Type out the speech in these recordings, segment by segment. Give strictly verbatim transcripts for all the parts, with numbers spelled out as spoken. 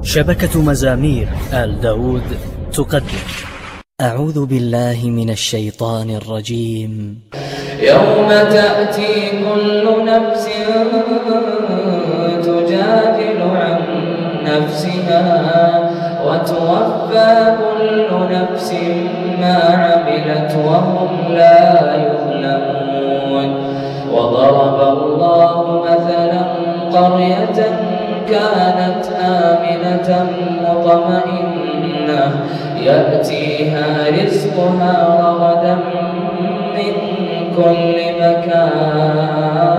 شبكة مزامير آل داود تقدم. أعوذ بالله من الشيطان الرجيم. يوم تأتي كل نفس تجادل عن نفسها وتوفى كل نفس ما عملت وهم لا يظلمون. وضرب الله مثلا قرية كانت آمنة مطمئنة يأتيها رزقها رغدا من كل مكان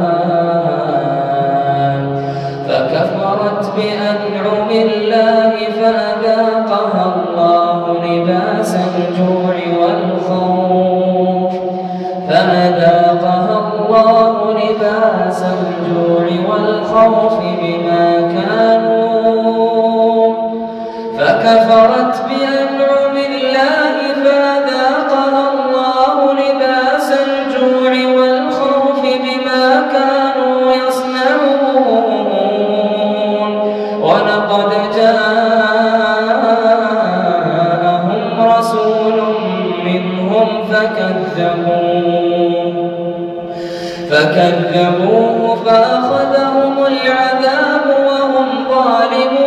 فكفرت بأنعم الله فأذاقها الله لباس الجوع والخوف فأذاقها الله لباس الجوع والخوف بما كانوا فكفرت بأنعم الله فأذاقها الله لباس الجوع والخوف بما كانوا يصنعون. ولقد جاءهم رسول منهم فكذبوه فكذبوه فأخذهم العذاب وهم ظالمون.